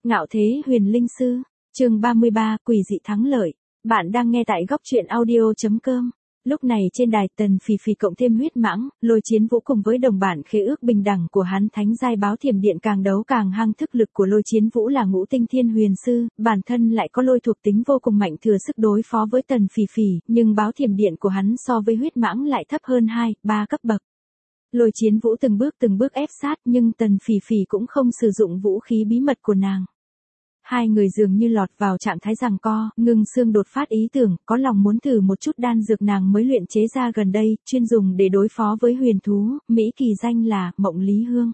Ngạo thế huyền linh sư, chương 33, quỷ dị thắng lợi. Bạn đang nghe tại góc truyện audio.com. Lúc này trên đài Tần Phì Phì cộng thêm huyết mãng, Lôi Chiến Vũ cùng với đồng bản khế ước bình đẳng của hắn thánh giai báo thiểm điện càng đấu càng hăng. Thức lực của Lôi Chiến Vũ là ngũ tinh thiên huyền sư, bản thân lại có lôi thuộc tính vô cùng mạnh thừa sức đối phó với Tần Phì Phì, nhưng báo thiểm điện của hắn so với huyết mãng lại thấp hơn 2-3 cấp bậc. Lôi Chiến Vũ từng bước ép sát nhưng Tần Phì Phì cũng không sử dụng vũ khí bí mật của nàng. Hai người dường như lọt vào trạng thái giằng co, Ngưng Sương đột phát ý tưởng, có lòng muốn thử một chút đan dược nàng mới luyện chế ra gần đây, chuyên dùng để đối phó với huyền thú, mỹ kỳ danh là Mộng Lý Hương.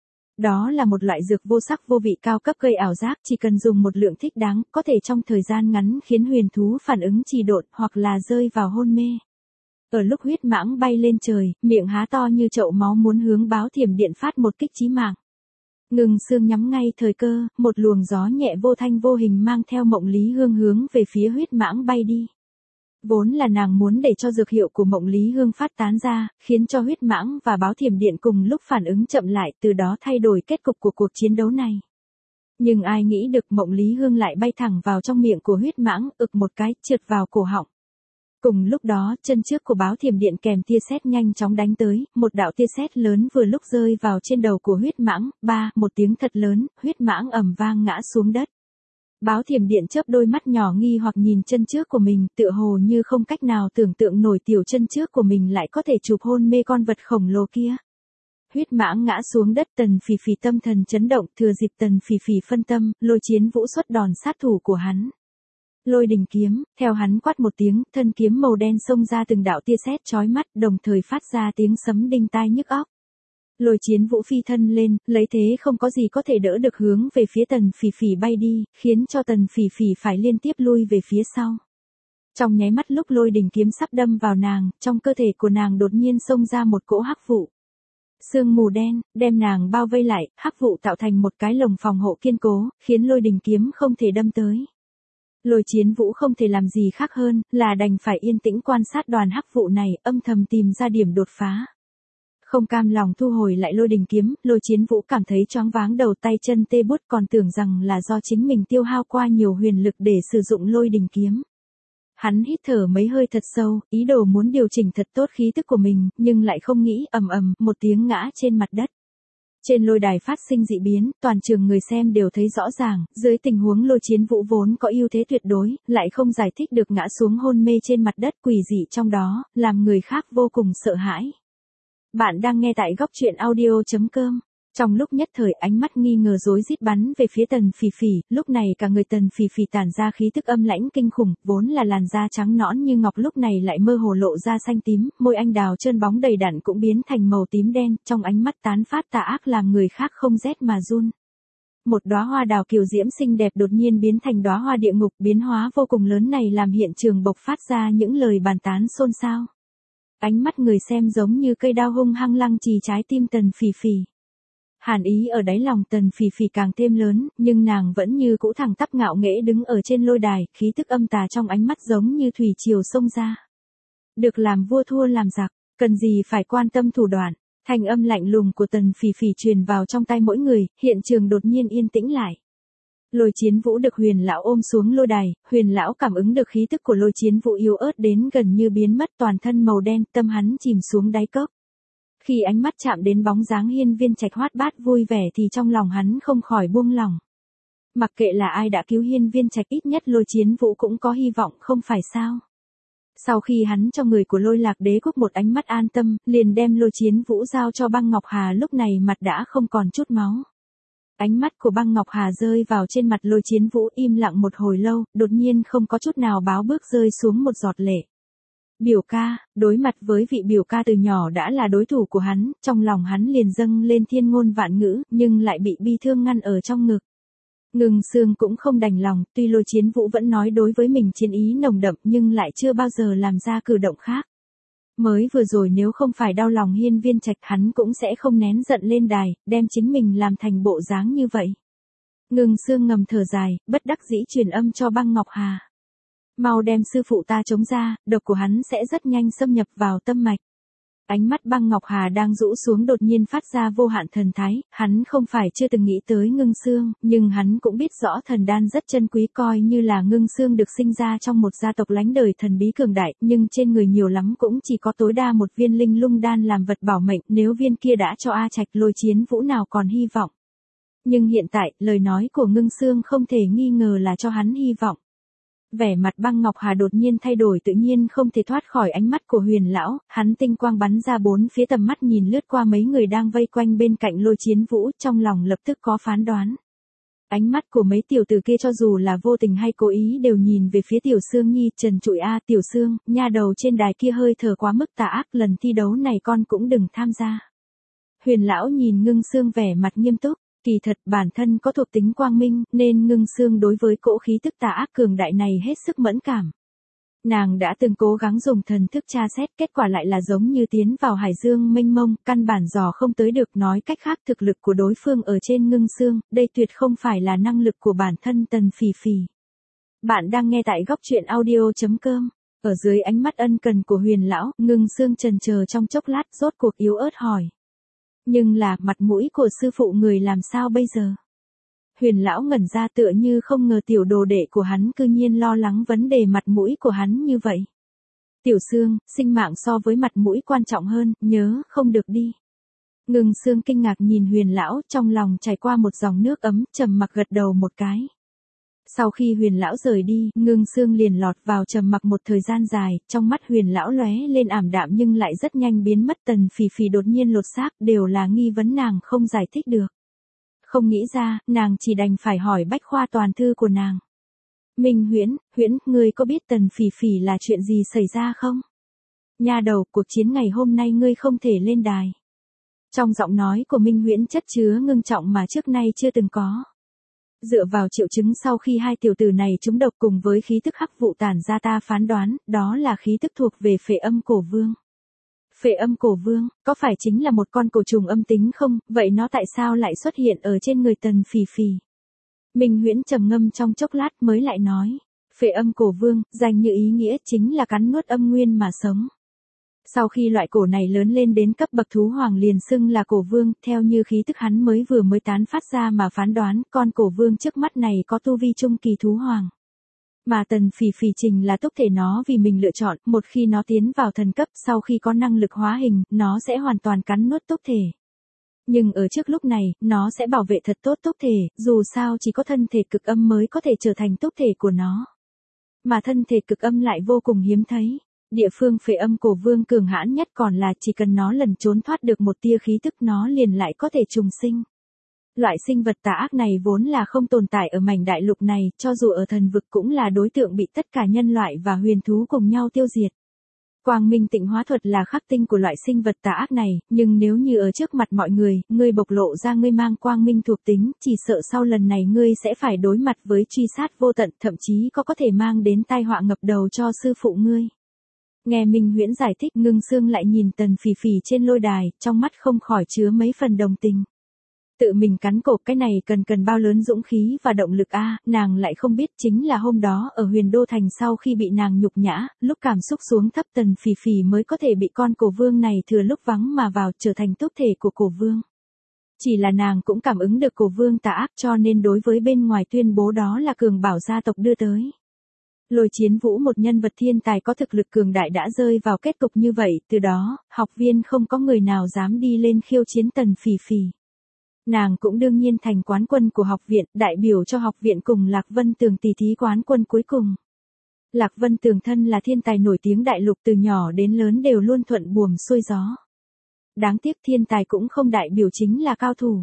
Đó là một loại dược vô sắc vô vị cao cấp gây ảo giác, chỉ cần dùng một lượng thích đáng, có thể trong thời gian ngắn khiến huyền thú phản ứng trì độn hoặc là rơi vào hôn mê. Ở lúc huyết mãng bay lên trời, miệng há to như chậu máu muốn hướng báo thiểm điện phát một kích chí mạng. Ngưng Sương nhắm ngay thời cơ, một luồng gió nhẹ vô thanh vô hình mang theo Mộng Lý Hương hướng về phía huyết mãng bay đi. Vốn là nàng muốn để cho dược hiệu của Mộng Lý Hương phát tán ra, khiến cho huyết mãng và báo thiểm điện cùng lúc phản ứng chậm lại, từ đó thay đổi kết cục của cuộc chiến đấu này. Nhưng ai nghĩ được Mộng Lý Hương lại bay thẳng vào trong miệng của huyết mãng, ực một cái, trượt vào cổ họng. Cùng lúc đó, chân trước của báo thiểm điện kèm tia sét nhanh chóng đánh tới, một đạo tia sét lớn vừa lúc rơi vào trên đầu của huyết mãng, một tiếng thật lớn, huyết mãng ầm vang ngã xuống đất. Báo thiểm điện chớp đôi mắt nhỏ nghi hoặc nhìn chân trước của mình, tựa hồ như không cách nào tưởng tượng nổi tiểu chân trước của mình lại có thể chụp hôn mê con vật khổng lồ kia. Huyết mãng ngã xuống đất, Tần Phì Phì tâm thần chấn động, thừa dịp Tần Phì Phì phân tâm, Lôi Chiến Vũ xuất đòn sát thủ của hắn. Lôi đình kiếm, theo hắn quát một tiếng, thân kiếm màu đen xông ra từng đạo tia sét chói mắt, đồng thời phát ra tiếng sấm đinh tai nhức óc. Lôi Chiến Vũ phi thân lên, lấy thế không có gì có thể đỡ được hướng về phía Tần Phì Phì bay đi, khiến cho Tần Phì Phì phải liên tiếp lui về phía sau. Trong nháy mắt lúc lôi đình kiếm sắp đâm vào nàng, trong cơ thể của nàng đột nhiên xông ra một cỗ hắc vụ. Sương mù đen, đem nàng bao vây lại, hắc vụ tạo thành một cái lồng phòng hộ kiên cố, khiến lôi đình kiếm không thể đâm tới. Lôi Chiến Vũ không thể làm gì khác hơn, là đành phải yên tĩnh quan sát đoàn hắc vụ này, âm thầm tìm ra điểm đột phá. Không cam lòng thu hồi lại lôi đình kiếm, Lôi Chiến Vũ cảm thấy choáng váng đầu tay chân tê buốt, còn tưởng rằng là do chính mình tiêu hao qua nhiều huyền lực để sử dụng lôi đình kiếm. Hắn hít thở mấy hơi thật sâu, ý đồ muốn điều chỉnh thật tốt khí tức của mình, nhưng lại không nghĩ, một tiếng ngã trên mặt đất. Trên lôi đài phát sinh dị biến, toàn trường người xem đều thấy rõ ràng, dưới tình huống Lôi Chiến Vũ vốn có ưu thế tuyệt đối, lại không giải thích được ngã xuống hôn mê trên mặt đất, quỷ dị trong đó, làm người khác vô cùng sợ hãi. Bạn đang nghe tại góc truyện audio.com. Trong lúc nhất thời ánh mắt nghi ngờ rối rít bắn về phía Tần Phì Phì, lúc này cả người Tần Phì Phì tản ra khí tức âm lãnh kinh khủng, vốn là làn da trắng nõn như ngọc lúc này lại mơ hồ lộ ra xanh tím, môi anh đào trơn bóng đầy đặn cũng biến thành màu tím đen, trong ánh mắt tán phát tà ác làm người khác không rét mà run. Một đóa hoa đào kiều diễm xinh đẹp đột nhiên biến thành đóa hoa địa ngục, biến hóa vô cùng lớn này làm hiện trường bộc phát ra những lời bàn tán xôn xao. Ánh mắt người xem giống như cây đao hung hăng lăng trì trái tim Tần Phì Phì. Hàn ý ở đáy lòng Tần Phì Phì càng thêm lớn, nhưng nàng vẫn như cũ thẳng tắp ngạo nghễ đứng ở trên lôi đài, khí tức âm tà trong ánh mắt giống như thủy triều xông ra. Được làm vua thua làm giặc, cần gì phải quan tâm thủ đoạn. Thanh âm lạnh lùng của Tần Phì Phì truyền vào trong tai mỗi người, hiện trường đột nhiên yên tĩnh lại. Lôi Chiến Vũ được Huyền lão ôm xuống lôi đài, Huyền lão cảm ứng được khí tức của Lôi Chiến Vũ yếu ớt đến gần như biến mất, toàn thân màu đen, tâm hắn chìm xuống đáy cốc. Khi ánh mắt chạm đến bóng dáng Hiên Viên Trạch hoạt bát vui vẻ thì trong lòng hắn không khỏi buông lỏng. Mặc kệ là ai đã cứu Hiên Viên Trạch, ít nhất Lôi Chiến Vũ cũng có hy vọng, không phải sao? Sau khi hắn cho người của Lôi Lạc Đế quốc một ánh mắt an tâm, liền đem Lôi Chiến Vũ giao cho Băng Ngọc Hà, lúc này mặt đã không còn chút máu. Ánh mắt của Băng Ngọc Hà rơi vào trên mặt Lôi Chiến Vũ, im lặng một hồi lâu, đột nhiên không có chút nào báo bước rơi xuống một giọt lệ. Biểu ca, đối mặt với vị biểu ca từ nhỏ đã là đối thủ của hắn, trong lòng hắn liền dâng lên thiên ngôn vạn ngữ, nhưng lại bị bi thương ngăn ở trong ngực. Ngưng Sương cũng không đành lòng, tuy Lôi Chiến Vũ vẫn nói đối với mình chiến ý nồng đậm nhưng lại chưa bao giờ làm ra cử động khác. Mới vừa rồi nếu không phải đau lòng Hiên Viên Trạch, hắn cũng sẽ không nén giận lên đài, đem chính mình làm thành bộ dáng như vậy. Ngưng Sương ngầm thở dài, bất đắc dĩ truyền âm cho Băng Ngọc Hà. Mau đem sư phụ ta chống ra, độc của hắn sẽ rất nhanh xâm nhập vào tâm mạch. Ánh mắt Băng Ngọc Hà đang rũ xuống đột nhiên phát ra vô hạn thần thái, hắn không phải chưa từng nghĩ tới Ngưng Xương, nhưng hắn cũng biết rõ thần đan rất chân quý, coi như là Ngưng Xương được sinh ra trong một gia tộc lánh đời thần bí cường đại, nhưng trên người nhiều lắm cũng chỉ có tối đa một viên linh lung đan làm vật bảo mệnh, nếu viên kia đã cho A Trạch Lôi Chiến Vũ nào còn hy vọng. Nhưng hiện tại, lời nói của Ngưng Xương không thể nghi ngờ là cho hắn hy vọng. Vẻ mặt Băng Ngọc Hà đột nhiên thay đổi, tự nhiên không thể thoát khỏi ánh mắt của Huyền lão, hắn tinh quang bắn ra bốn phía, tầm mắt nhìn lướt qua mấy người đang vây quanh bên cạnh Lôi Chiến Vũ, trong lòng lập tức có phán đoán. Ánh mắt của mấy tiểu tử kia cho dù là vô tình hay cố ý đều nhìn về phía Tiểu Sương Nhi, trần trụi a Tiểu Sương, nha đầu trên đài kia hơi thở quá mức tà ác, lần thi đấu này con cũng đừng tham gia. Huyền lão nhìn Ngưng Xương vẻ mặt nghiêm túc. Kỳ thật bản thân có thuộc tính quang minh, nên Ngưng Xương đối với cỗ khí tức tà ác cường đại này hết sức mẫn cảm. Nàng đã từng cố gắng dùng thần thức tra xét, kết quả lại là giống như tiến vào hải dương mênh mông, căn bản dò không tới được, nói cách khác thực lực của đối phương ở trên Ngưng Xương, đây tuyệt không phải là năng lực của bản thân Tần Phỉ Phỉ. Bạn đang nghe tại góc truyện audio.com. Ở dưới ánh mắt ân cần của Huyền lão, Ngưng Xương chần chờ trong chốc lát, rốt cuộc yếu ớt hỏi. Nhưng là, mặt mũi của sư phụ người làm sao bây giờ? Huyền lão ngẩn ra, tựa như không ngờ tiểu đồ đệ của hắn cư nhiên lo lắng vấn đề mặt mũi của hắn như vậy. Tiểu Sương, sinh mạng so với mặt mũi quan trọng hơn, nhớ không được đi. Ngưng Xương kinh ngạc nhìn Huyền lão, trong lòng chảy qua một dòng nước ấm, trầm mặc gật đầu một cái. Sau khi Huyền lão rời đi, Ngưng Xương liền lọt vào trầm mặc một thời gian dài, trong mắt Huyền lão lóe lên ảm đạm nhưng lại rất nhanh biến mất. Tần Phỉ Phỉ đột nhiên lột xác, đều là nghi vấn nàng không giải thích được. Không nghĩ ra, nàng chỉ đành phải hỏi bách khoa toàn thư của nàng. Minh Huyễn, ngươi có biết Tần Phỉ Phỉ là chuyện gì xảy ra không? Nha đầu, cuộc chiến ngày hôm nay ngươi không thể lên đài. Trong giọng nói của Minh Huyễn chất chứa ngưng trọng mà trước nay chưa từng có. Dựa vào triệu chứng sau khi hai tiểu tử này trúng độc cùng với khí tức hắc vụ tản ra, ta phán đoán, đó là khí tức thuộc về Phệ Âm Cổ Vương. Phệ Âm Cổ Vương, có phải chính là một con cổ trùng âm tính không, vậy nó tại sao lại xuất hiện ở trên người Tần Phỉ Phỉ? Minh Huyễn trầm ngâm trong chốc lát mới lại nói, Phệ Âm Cổ Vương, danh như ý nghĩa chính là cắn nuốt âm nguyên mà sống. Sau khi loại cổ này lớn lên đến cấp bậc thú hoàng liền xưng là cổ vương, theo như khí tức hắn mới tán phát ra mà phán đoán, con cổ vương trước mắt này có tu vi trung kỳ thú hoàng. Mà Tần Phỉ Phỉ trình là túc thể nó vì mình lựa chọn, một khi nó tiến vào thần cấp, sau khi có năng lực hóa hình, nó sẽ hoàn toàn cắn nuốt túc thể. Nhưng ở trước lúc này, nó sẽ bảo vệ thật tốt túc thể, dù sao chỉ có thân thể cực âm mới có thể trở thành túc thể của nó. Mà thân thể cực âm lại vô cùng hiếm thấy. Địa phương Phệ Âm Cổ Vương cường hãn nhất còn là chỉ cần nó lần trốn thoát được một tia khí tức nó liền lại có thể trùng sinh. Loại sinh vật tà ác này vốn là không tồn tại ở mảnh đại lục này, cho dù ở thần vực cũng là đối tượng bị tất cả nhân loại và huyền thú cùng nhau tiêu diệt. Quang Minh Tịnh Hóa Thuật là khắc tinh của loại sinh vật tà ác này, nhưng nếu như ở trước mặt mọi người, ngươi bộc lộ ra ngươi mang quang minh thuộc tính, chỉ sợ sau lần này ngươi sẽ phải đối mặt với truy sát vô tận, thậm chí có thể mang đến tai họa ngập đầu cho sư phụ ngươi. Nghe Minh Huyễn giải thích, Ngưng Xương lại nhìn Tần Phỉ Phỉ trên lôi đài, trong mắt không khỏi chứa mấy phần đồng tình. Tự mình cắn cổ, cái này cần bao lớn dũng khí và động lực a, nàng lại không biết chính là hôm đó ở Huyền Đô Thành sau khi bị nàng nhục nhã, lúc cảm xúc xuống thấp Tần Phỉ Phỉ mới có thể bị con cổ vương này thừa lúc vắng mà vào trở thành túc thể của cổ vương. Chỉ là nàng cũng cảm ứng được cổ vương tà ác cho nên đối với bên ngoài tuyên bố đó là cường bảo gia tộc đưa tới. Lôi Chiến Vũ, một nhân vật thiên tài có thực lực cường đại, đã rơi vào kết cục như vậy, từ đó, học viên không có người nào dám đi lên khiêu chiến Tần Phỉ Phỉ. Nàng cũng đương nhiên thành quán quân của học viện, đại biểu cho học viện cùng Lạc Vân Tường tỷ thí quán quân cuối cùng. Lạc Vân Tường thân là thiên tài nổi tiếng đại lục, từ nhỏ đến lớn đều luôn thuận buồm xuôi gió. Đáng tiếc thiên tài cũng không đại biểu chính là cao thủ.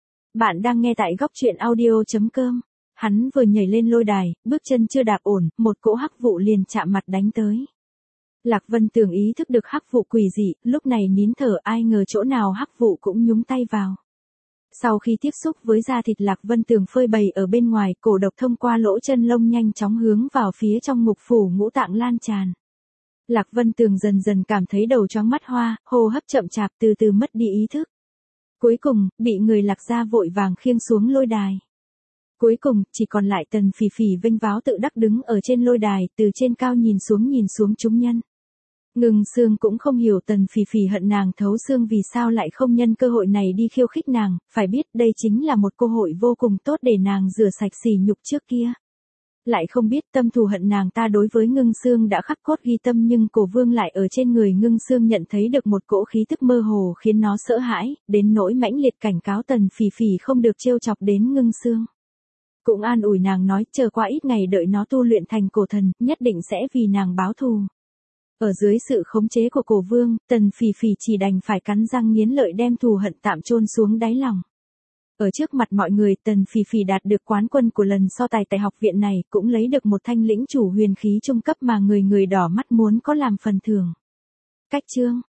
Bạn đang nghe tại góc truyện audio.com. Hắn vừa nhảy lên lôi đài, bước chân chưa đạp ổn, một cỗ hắc vụ liền chạm mặt đánh tới. Lạc Vân Tường ý thức được hắc vụ quỷ dị, lúc này nín thở, ai ngờ chỗ nào hắc vụ cũng nhúng tay vào. Sau khi tiếp xúc với da thịt, Lạc Vân Tường phơi bày ở bên ngoài, cổ độc thông qua lỗ chân lông nhanh chóng hướng vào phía trong ngục phủ ngũ tạng lan tràn. Lạc Vân Tường dần dần cảm thấy đầu choáng mắt hoa, hô hấp chậm chạp, từ từ mất đi ý thức. Cuối cùng, bị người Lạc gia vội vàng khiêng xuống lôi đài. Cuối cùng, chỉ còn lại Tần Phỉ Phỉ vênh váo tự đắc đứng ở trên lôi đài, từ trên cao nhìn xuống chúng nhân. Ngưng Sương cũng không hiểu Tần Phỉ Phỉ hận nàng thấu xương vì sao lại không nhân cơ hội này đi khiêu khích nàng, phải biết đây chính là một cơ hội vô cùng tốt để nàng rửa sạch sỉ nhục trước kia. Lại không biết tâm thù hận nàng ta đối với Ngưng Sương đã khắc cốt ghi tâm, nhưng Cổ Vương lại ở trên người Ngưng Sương nhận thấy được một cỗ khí tức mơ hồ khiến nó sợ hãi, đến nỗi mãnh liệt cảnh cáo Tần Phỉ Phỉ không được trêu chọc đến Ngưng Sương. Cũng an ủi nàng nói chờ qua ít ngày đợi nó tu luyện thành cổ thần, nhất định sẽ vì nàng báo thù. Ở dưới sự khống chế của Cổ Vương, Tần Phỉ Phỉ chỉ đành phải cắn răng nghiến lợi đem thù hận tạm chôn xuống đáy lòng. Ở trước mặt mọi người, Tần Phỉ Phỉ đạt được quán quân của lần so tài tại học viện này, cũng lấy được một thanh lĩnh chủ huyền khí trung cấp mà người người đỏ mắt muốn có làm phần thưởng. Cách chương